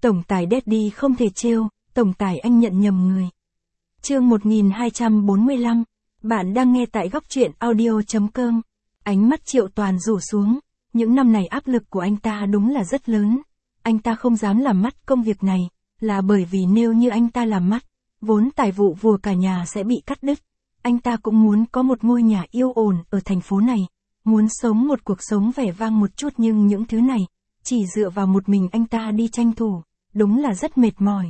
Tổng tài Daddy không thể trêu, tổng tài anh nhận nhầm người. Chương 1245, bạn đang nghe tại góc truyện audio.com. Ánh mắt Triệu Toàn rủ xuống, những năm này áp lực của anh ta đúng là rất lớn. Anh ta không dám làm mắt công việc này, là bởi vì nếu như anh ta làm mắt, vốn tài vụ vùa cả nhà sẽ bị cắt đứt. Anh ta cũng muốn có một ngôi nhà yên ổn ở thành phố này, muốn sống một cuộc sống vẻ vang một chút, nhưng những thứ này, chỉ dựa vào một mình anh ta đi tranh thủ, đúng là rất mệt mỏi.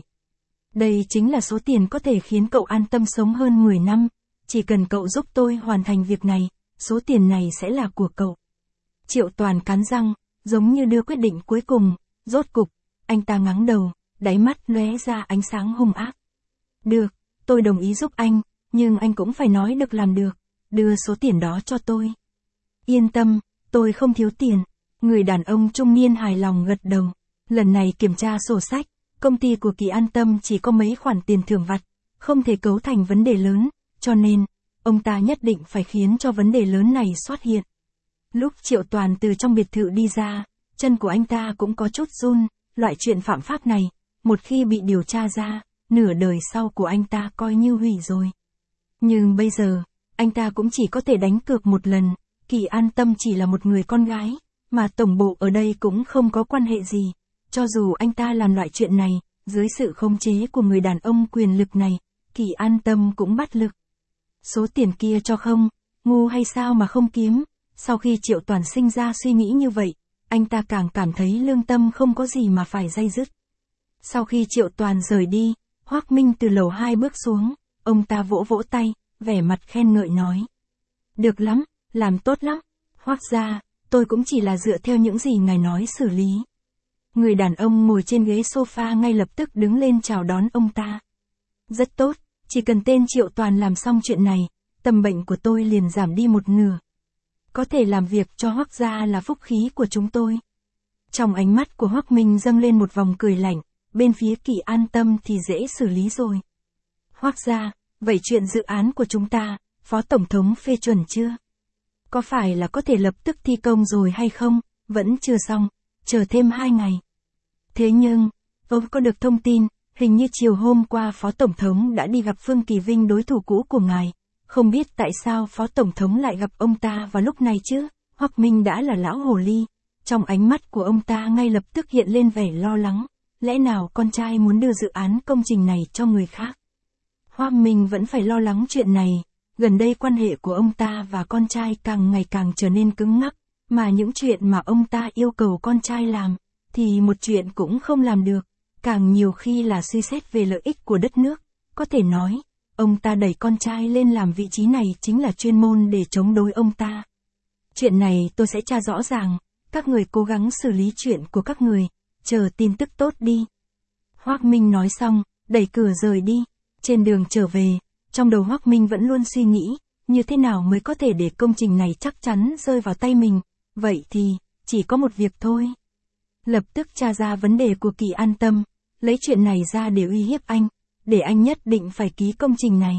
Đây chính là số tiền có thể khiến cậu an tâm sống hơn 10 năm, chỉ cần cậu giúp tôi hoàn thành việc này, số tiền này sẽ là của cậu. Triệu Toàn cắn răng, giống như đưa quyết định cuối cùng, rốt cục, anh ta ngẩng đầu, đáy mắt lóe ra ánh sáng hung ác. Được, tôi đồng ý giúp anh, nhưng anh cũng phải nói được làm được, đưa số tiền đó cho tôi. Yên tâm, tôi không thiếu tiền. Người đàn ông trung niên hài lòng gật đầu. Lần này kiểm tra sổ sách, công ty của Kỳ An Tâm chỉ có mấy khoản tiền thưởng vặt, không thể cấu thành vấn đề lớn, cho nên, ông ta nhất định phải khiến cho vấn đề lớn này xuất hiện. Lúc Triệu Toàn từ trong biệt thự đi ra, chân của anh ta cũng có chút run, loại chuyện phạm pháp này, một khi bị điều tra ra, nửa đời sau của anh ta coi như hủy rồi. Nhưng bây giờ, anh ta cũng chỉ có thể đánh cược một lần, Kỳ An Tâm chỉ là một người con gái, mà tổng bộ ở đây cũng không có quan hệ gì. Cho dù anh ta làm loại chuyện này, dưới sự khống chế của người đàn ông quyền lực này, Kỳ An Tâm cũng bắt lực. Số tiền kia cho không, ngu hay sao mà không kiếm. Sau khi Triệu Toàn sinh ra suy nghĩ như vậy, anh ta càng cảm thấy lương tâm không có gì mà phải day dứt. Sau khi Triệu Toàn rời đi, Hoắc Minh từ lầu 2 bước xuống, ông ta vỗ vỗ tay, vẻ mặt khen ngợi nói. Được lắm, làm tốt lắm. Hoắc gia, tôi cũng chỉ là dựa theo những gì ngài nói xử lý. Người đàn ông ngồi trên ghế sofa ngay lập tức đứng lên chào đón ông ta. Rất tốt, chỉ cần tên Triệu Toàn làm xong chuyện này, tầm bệnh của tôi liền giảm đi một nửa. Có thể làm việc cho Hoắc gia là phúc khí của chúng tôi. Trong ánh mắt của Hoắc Minh dâng lên một vòng cười lạnh, bên phía Kỳ An Tâm thì dễ xử lý rồi. Hoắc gia, vậy chuyện dự án của chúng ta, Phó Tổng thống phê chuẩn chưa? Có phải là có thể lập tức thi công rồi hay không? Vẫn chưa xong, chờ thêm 2 ngày. Thế nhưng, ông có được thông tin, hình như chiều hôm qua Phó Tổng thống đã đi gặp Phương Kỳ Vinh, đối thủ cũ của ngài. Không biết tại sao Phó Tổng thống lại gặp ông ta vào lúc này chứ? Hoắc Minh đã là lão hồ ly. Trong ánh mắt của ông ta ngay lập tức hiện lên vẻ lo lắng. Lẽ nào con trai muốn đưa dự án công trình này cho người khác? Hoắc Minh vẫn phải lo lắng chuyện này. Gần đây quan hệ của ông ta và con trai càng ngày càng trở nên cứng ngắc, mà những chuyện mà ông ta yêu cầu con trai làm, thì một chuyện cũng không làm được, càng nhiều khi là suy xét về lợi ích của đất nước. Có thể nói, ông ta đẩy con trai lên làm vị trí này chính là chuyên môn để chống đối ông ta. Chuyện này tôi sẽ tra rõ ràng, các người cố gắng xử lý chuyện của các người, chờ tin tức tốt đi. Hoắc Minh nói xong, đẩy cửa rời đi. Trên đường trở về, trong đầu Hoắc Minh vẫn luôn suy nghĩ, như thế nào mới có thể để công trình này chắc chắn rơi vào tay mình. Vậy thì, chỉ có một việc thôi. Lập tức tra ra vấn đề của Kỳ An Tâm, lấy chuyện này ra để uy hiếp anh, để anh nhất định phải ký công trình này.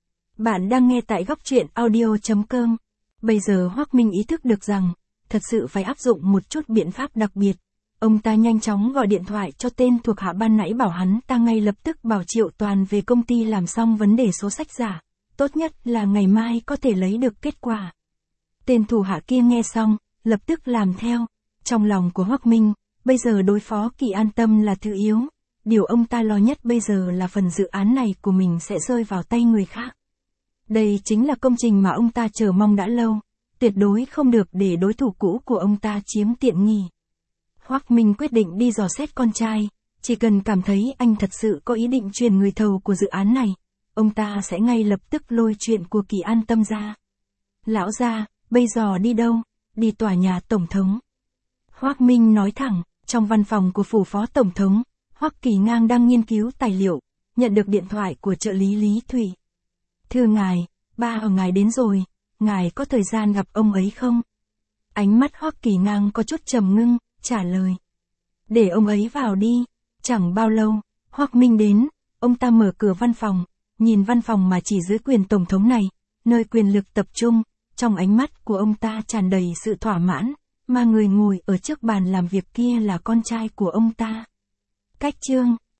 Bạn đang nghe tại góc truyện audio.com. Bây giờ Hoắc Minh ý thức được rằng, thật sự phải áp dụng một chút biện pháp đặc biệt. Ông ta nhanh chóng gọi điện thoại cho tên thuộc hạ ban nãy, bảo hắn ta ngay lập tức bảo Triệu Toàn về công ty làm xong vấn đề số sách giả. Tốt nhất là ngày mai có thể lấy được kết quả. Tên thủ hạ kia nghe xong, lập tức làm theo. Trong lòng của Hoắc Minh, bây giờ đối phó Kỳ An Tâm là thứ yếu. Điều ông ta lo nhất bây giờ là phần dự án này của mình sẽ rơi vào tay người khác. Đây chính là công trình mà ông ta chờ mong đã lâu. Tuyệt đối không được để đối thủ cũ của ông ta chiếm tiện nghi. Hoắc Minh quyết định đi dò xét con trai. Chỉ cần cảm thấy anh thật sự có ý định truyền người thầu của dự án này, ông ta sẽ ngay lập tức lôi chuyện của Kỳ An Tâm ra. Lão gia, bây giờ đi đâu? Đi tòa nhà Tổng thống. Hoắc Minh nói thẳng. Trong văn phòng của phủ Phó Tổng thống, Hoắc Kỳ Ngang đang nghiên cứu tài liệu, nhận được điện thoại của trợ lý Lý Thủy. Thưa ngài, ba ở ngài đến rồi, ngài có thời gian gặp ông ấy không? Ánh mắt Hoắc Kỳ Ngang có chút trầm ngưng, trả lời. Để ông ấy vào đi. Chẳng bao lâu, Hoắc Minh đến, ông ta mở cửa văn phòng, nhìn văn phòng mà chỉ dưới quyền Tổng thống này, nơi quyền lực tập trung, trong ánh mắt của ông ta tràn đầy sự thỏa mãn, mà người ngồi ở trước bàn làm việc kia là con trai của ông ta. Cách chương